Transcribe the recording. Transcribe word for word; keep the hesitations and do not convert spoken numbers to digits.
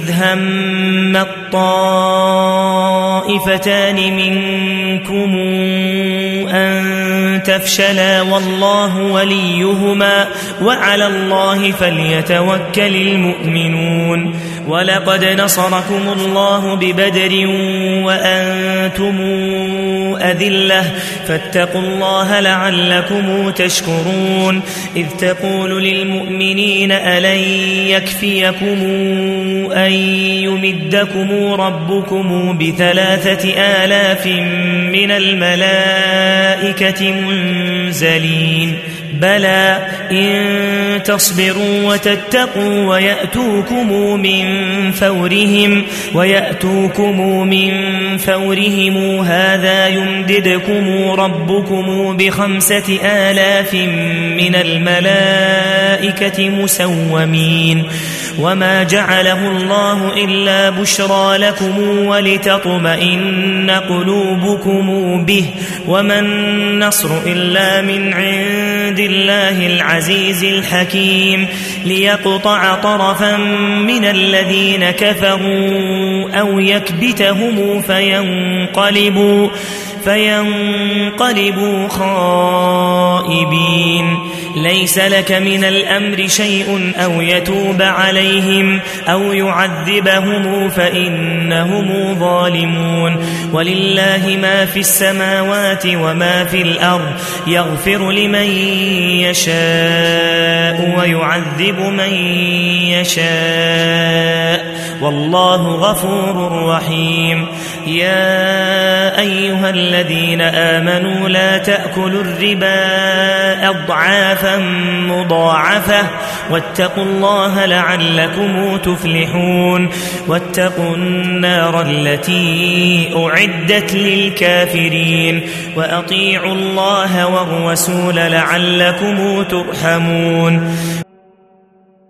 هم الطائفتان منكم أن تفشلا والله وليهما وعلى الله فليتوكل المؤمنون ولقد نصركم الله ببدر وأنتم أذلة فاتقوا الله لعلكم تشكرون إذ تقول للمؤمنين ألن يكفيكم أن يمدكم ربكم بثلاثة آلاف من الملائكة منزلين بلى إن تصبروا وتتقوا ويأتوكم من فورهم ويأتوكم من فورهم هذا يمددكم ربكم بخمسة آلاف من الملائكة مسومين وما جعله الله إلا بشرى لكم ولتطمئن قلوبكم به وما النصر إلا من عند الله العزيز الحكيم ليقطع طرفا من الذين كفروا أو يكبتهم فينقلبوا فينقلبوا خائبين ليس لك من الأمر شيء أو يتوب عليهم أو يعذبهم فإنهم ظالمون ولله ما في السماوات وما في الأرض يغفر لمن يشاء ويعذب من يشاء والله غفور رحيم يا أيها الذين آمنوا لا تأكلوا الربا أضعافا مضاعفة واتقوا الله لعلكم تفلحون واتقوا النار التي أعدت للكافرين وأطيعوا الله والرسول لعلكم ترحمون